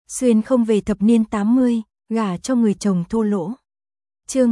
Xuyên không về thập niên 80, gả cho người chồng thô lỗ. Chương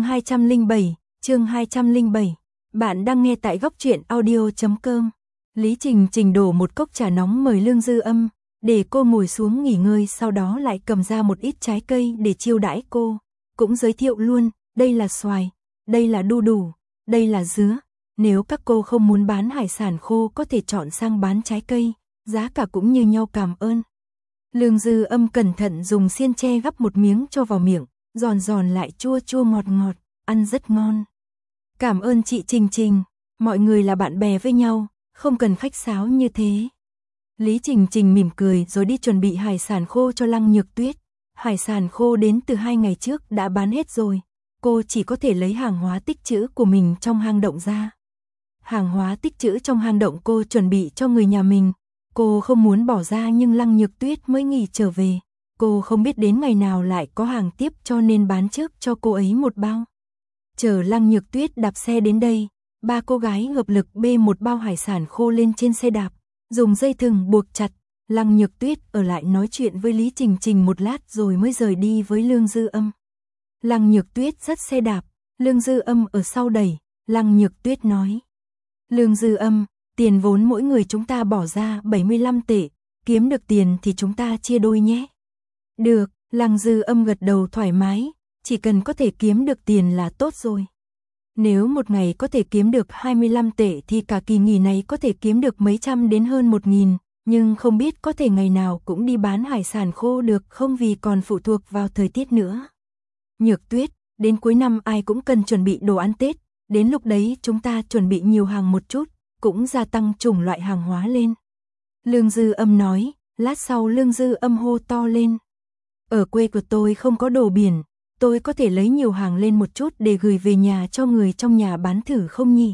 207. Bạn đang nghe tại góc truyện audio.com. Lý Trình Trình đổ một cốc trà nóng mời Lương Dư Âm, để cô ngồi xuống nghỉ ngơi, sau đó lại cầm ra một ít trái cây để chiêu đãi cô. Cũng giới thiệu luôn, đây là xoài, đây là đu đủ, đây là dứa. Nếu các cô không muốn bán hải sản khô có thể chọn sang bán trái cây, giá cả cũng như nhau, cảm ơn. Lương Dư Âm cẩn thận dùng xiên tre gắp một miếng cho vào miệng, giòn giòn lại chua chua ngọt ngọt, ăn rất ngon. Cảm ơn chị Trình Trình, mọi người là bạn bè với nhau, không cần khách sáo như thế. Lý Trình Trình mỉm cười rồi đi chuẩn bị hải sản khô cho Lăng Nhược Tuyết. Hải sản khô đến từ 2 ngày trước đã bán hết rồi, cô chỉ có thể lấy hàng hóa tích trữ của mình trong hang động ra. Hàng hóa tích trữ trong hang động cô chuẩn bị cho người nhà mình. Cô không muốn bỏ ra nhưng Lăng Nhược Tuyết mới nghỉ trở về. Cô không biết đến ngày nào lại có hàng tiếp cho nên bán trước cho cô ấy một bao. Chờ Lăng Nhược Tuyết đạp xe đến đây, ba cô gái hợp lực bê một bao hải sản khô lên trên xe đạp, dùng dây thừng buộc chặt. Lăng Nhược Tuyết ở lại nói chuyện với Lý Trình Trình một lát rồi mới rời đi với Lương Dư Âm. Lăng Nhược Tuyết dắt xe đạp, Lương Dư Âm ở sau đẩy. Lăng Nhược Tuyết nói: Lương Dư Âm, tiền vốn mỗi người chúng ta bỏ ra 75 tệ, kiếm được tiền thì chúng ta chia đôi nhé. Được, Lăng Dư Âm gật đầu thoải mái, chỉ cần có thể kiếm được tiền là tốt rồi. Nếu một ngày có thể kiếm được 25 tệ thì cả kỳ nghỉ này có thể kiếm được mấy trăm đến hơn 1.000, nhưng không biết có thể ngày nào cũng đi bán hải sản khô được không, vì còn phụ thuộc vào thời tiết nữa. Nhược Tuyết, đến cuối năm ai cũng cần chuẩn bị đồ ăn Tết, đến lúc đấy chúng ta chuẩn bị nhiều hàng một chút, cũng gia tăng chủng loại hàng hóa lên. Lương Dư Âm nói, lát sau Lương Dư Âm hô to lên: ở quê của tôi không có đồ biển, tôi có thể lấy nhiều hàng lên một chút để gửi về nhà cho người trong nhà bán thử không nhỉ?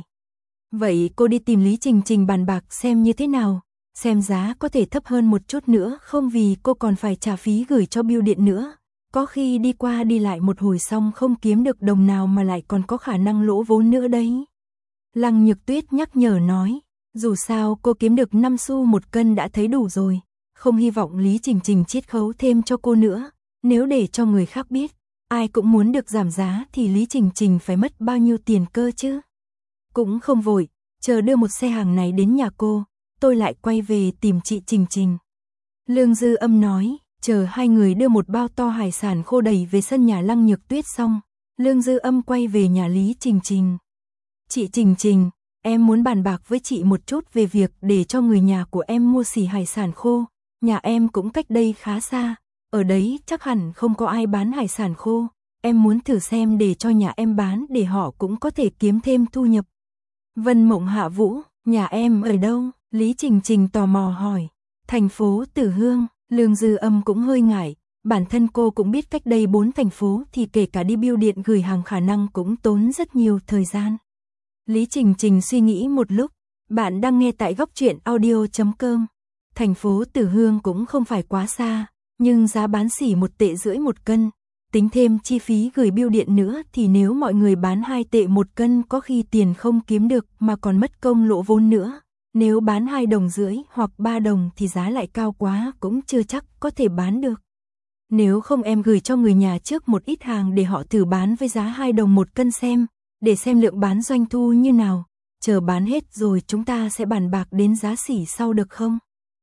Vậy cô đi tìm Lý Trình Trình bàn bạc xem như thế nào, xem giá có thể thấp hơn một chút nữa không, vì cô còn phải trả phí gửi cho bưu điện nữa. Có khi đi qua đi lại một hồi xong không kiếm được đồng nào mà lại còn có khả năng lỗ vốn nữa đấy. Lăng Nhược Tuyết nhắc nhở nói, dù sao cô kiếm được 5 xu một cân đã thấy đủ rồi, không hy vọng Lý Trình Trình chiết khấu thêm cho cô nữa. Nếu để cho người khác biết, ai cũng muốn được giảm giá thì Lý Trình Trình phải mất bao nhiêu tiền cơ chứ. Cũng không vội, chờ đưa một xe hàng này đến nhà cô, tôi lại quay về tìm chị Trình Trình. Lương Dư Âm nói, chờ hai người đưa một bao to hải sản khô đầy về sân nhà Lăng Nhược Tuyết xong, Lương Dư Âm quay về nhà Lý Trình Trình. Chị Trình Trình, em muốn bàn bạc với chị một chút về việc để cho người nhà của em mua xỉ hải sản khô. Nhà em cũng cách đây khá xa, ở đấy chắc hẳn không có ai bán hải sản khô. Em muốn thử xem để cho nhà em bán để họ cũng có thể kiếm thêm thu nhập. Vân Mộng Hạ Vũ, nhà em ở đâu? Lý Trình Trình tò mò hỏi. Thành phố Tử Hương. Lương Dư Âm cũng hơi ngại, bản thân cô cũng biết cách đây 4 thành phố thì kể cả đi bưu điện gửi hàng khả năng cũng tốn rất nhiều thời gian. Lý Trình Trình suy nghĩ một lúc, bạn đang nghe tại góc truyện audio.com. Thành phố Tử Hương cũng không phải quá xa, nhưng giá bán xỉ 1 tệ rưỡi một cân, tính thêm chi phí gửi bưu điện nữa thì nếu mọi người bán 2 tệ một cân có khi tiền không kiếm được mà còn mất công lỗ vốn nữa. Nếu bán 2 đồng rưỡi hoặc 3 đồng thì giá lại cao quá, cũng chưa chắc có thể bán được. Nếu không em gửi cho người nhà trước một ít hàng để họ thử bán với giá 2 đồng một cân xem, để xem lượng bán doanh thu như nào. Chờ bán hết rồi chúng ta sẽ bàn bạc đến giá xỉ sau được không?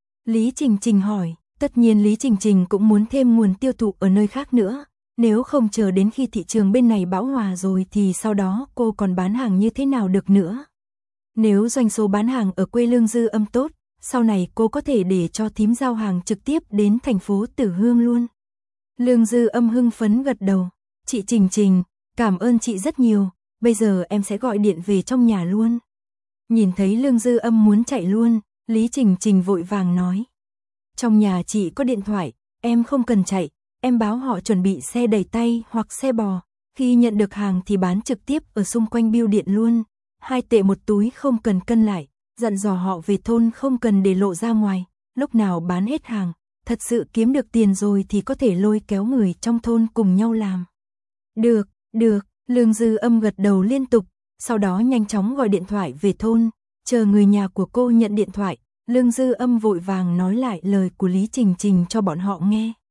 Lý Trình Trình hỏi, tất nhiên Lý Trình Trình cũng muốn thêm nguồn tiêu thụ ở nơi khác nữa. Nếu không chờ đến khi thị trường bên này bão hòa rồi thì sau đó cô còn bán hàng như thế nào được nữa? Nếu doanh số bán hàng ở quê Lương Dư Âm tốt, sau này cô có thể để cho thím giao hàng trực tiếp đến thành phố Tử Hương luôn. Lương Dư Âm hưng phấn gật đầu. Chị Trình Trình, cảm ơn chị rất nhiều, bây giờ em sẽ gọi điện về trong nhà luôn. Nhìn thấy Lương Dư Âm muốn chạy luôn, Lý Trình Trình vội vàng nói. Trong nhà chị có điện thoại, em không cần chạy, em báo họ chuẩn bị xe đẩy tay hoặc xe bò, khi nhận được hàng thì bán trực tiếp ở xung quanh bưu điện luôn. 2 tệ một túi không cần cân lại, dặn dò họ về thôn không cần để lộ ra ngoài, lúc nào bán hết hàng, thật sự kiếm được tiền rồi thì có thể lôi kéo người trong thôn cùng nhau làm. Được, Lương Dư Âm gật đầu liên tục, sau đó nhanh chóng gọi điện thoại về thôn, chờ người nhà của cô nhận điện thoại, Lương Dư Âm vội vàng nói lại lời của Lý Trình Trình cho bọn họ nghe.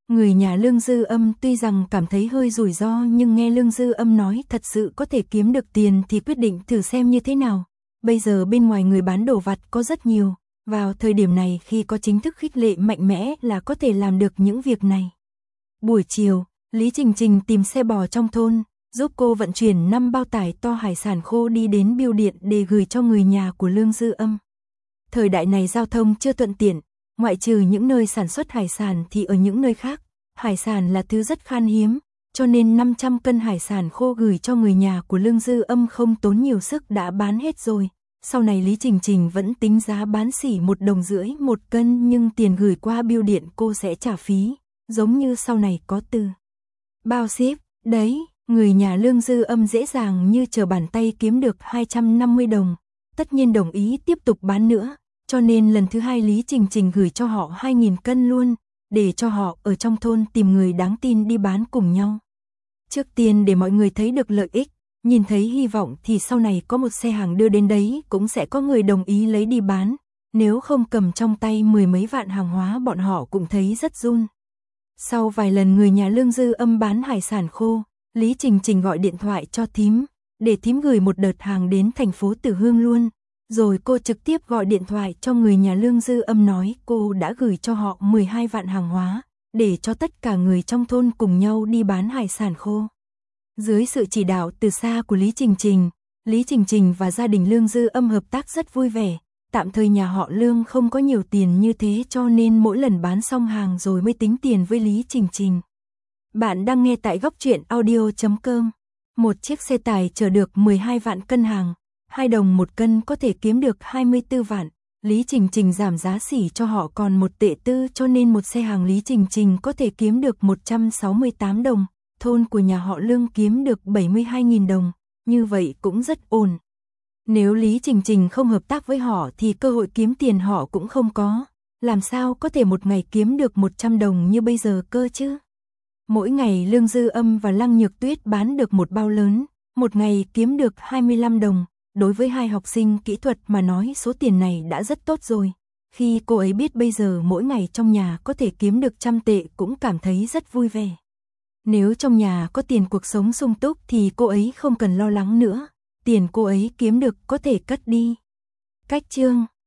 Người nhà Lương Dư Âm tuy rằng cảm thấy hơi rủi ro nhưng nghe Lương Dư Âm nói thật sự có thể kiếm được tiền thì quyết định thử xem như thế nào. Bây giờ bên ngoài người bán đồ vặt có rất nhiều, vào thời điểm này khi có chính thức khích lệ mạnh mẽ là có thể làm được những việc này. Buổi chiều, Lý Trình Trình tìm xe bò trong thôn, giúp cô vận chuyển 5 bao tải to hải sản khô đi đến bưu điện để gửi cho người nhà của Lương Dư Âm. Thời đại này giao thông chưa thuận tiện, ngoại trừ những nơi sản xuất hải sản thì ở những nơi khác, hải sản là thứ rất khan hiếm, cho nên 500 cân hải sản khô gửi cho người nhà của Lương Dư Âm không tốn nhiều sức đã bán hết rồi. Sau này Lý Trình Trình vẫn tính giá bán xỉ 1,5 đồng một cân nhưng tiền gửi qua bưu điện cô sẽ trả phí, giống như sau này có từ bao ship, đấy, người nhà Lương Dư Âm dễ dàng như trở bàn tay kiếm được 250 đồng, tất nhiên đồng ý tiếp tục bán nữa, cho nên lần thứ 2 Lý Trình Trình gửi cho họ 2.000 cân luôn, để cho họ ở trong thôn tìm người đáng tin đi bán cùng nhau. Trước tiên để mọi người thấy được lợi ích, nhìn thấy hy vọng thì sau này có một xe hàng đưa đến đấy cũng sẽ có người đồng ý lấy đi bán, nếu không cầm trong tay 10 mấy vạn hàng hóa bọn họ cũng thấy rất run. Sau vài lần người nhà Lương Dư Âm bán hải sản khô, Lý Trình Trình gọi điện thoại cho thím, để thím gửi một đợt hàng đến thành phố Từ Hương luôn. Rồi cô trực tiếp gọi điện thoại cho người nhà Lương Dư Âm nói cô đã gửi cho họ 12 vạn hàng hóa, để cho tất cả người trong thôn cùng nhau đi bán hải sản khô. Dưới sự chỉ đạo từ xa của Lý Trình Trình và gia đình Lương Dư Âm hợp tác rất vui vẻ. Tạm thời nhà họ Lương không có nhiều tiền như thế cho nên mỗi lần bán xong hàng rồi mới tính tiền với Lý Trình Trình. Bạn đang nghe tại Góc Truyện Audio.com. Một chiếc xe tải chở được 12 vạn cân hàng, 2 đồng một cân có thể kiếm được 24 vạn. Lý Trình Trình giảm giá xỉ cho họ còn 1 tệ tư cho nên một xe hàng Lý Trình Trình có thể kiếm được 168 đồng. Thôn của nhà họ Lương kiếm được 72.000 đồng, như vậy cũng rất ổn. Nếu Lý Trình Trình không hợp tác với họ thì cơ hội kiếm tiền họ cũng không có, làm sao có thể một ngày kiếm được 100 đồng như bây giờ cơ chứ. Mỗi ngày Lương Dư Âm và Lăng Nhược Tuyết bán được một bao lớn, một ngày kiếm được 25 đồng, đối với 2 học sinh kỹ thuật mà nói số tiền này đã rất tốt rồi. Khi cô ấy biết bây giờ mỗi ngày trong nhà có thể kiếm được 100 tệ cũng cảm thấy rất vui vẻ. Nếu trong nhà có tiền cuộc sống sung túc thì cô ấy không cần lo lắng nữa, tiền cô ấy kiếm được có thể cất đi. Cách chương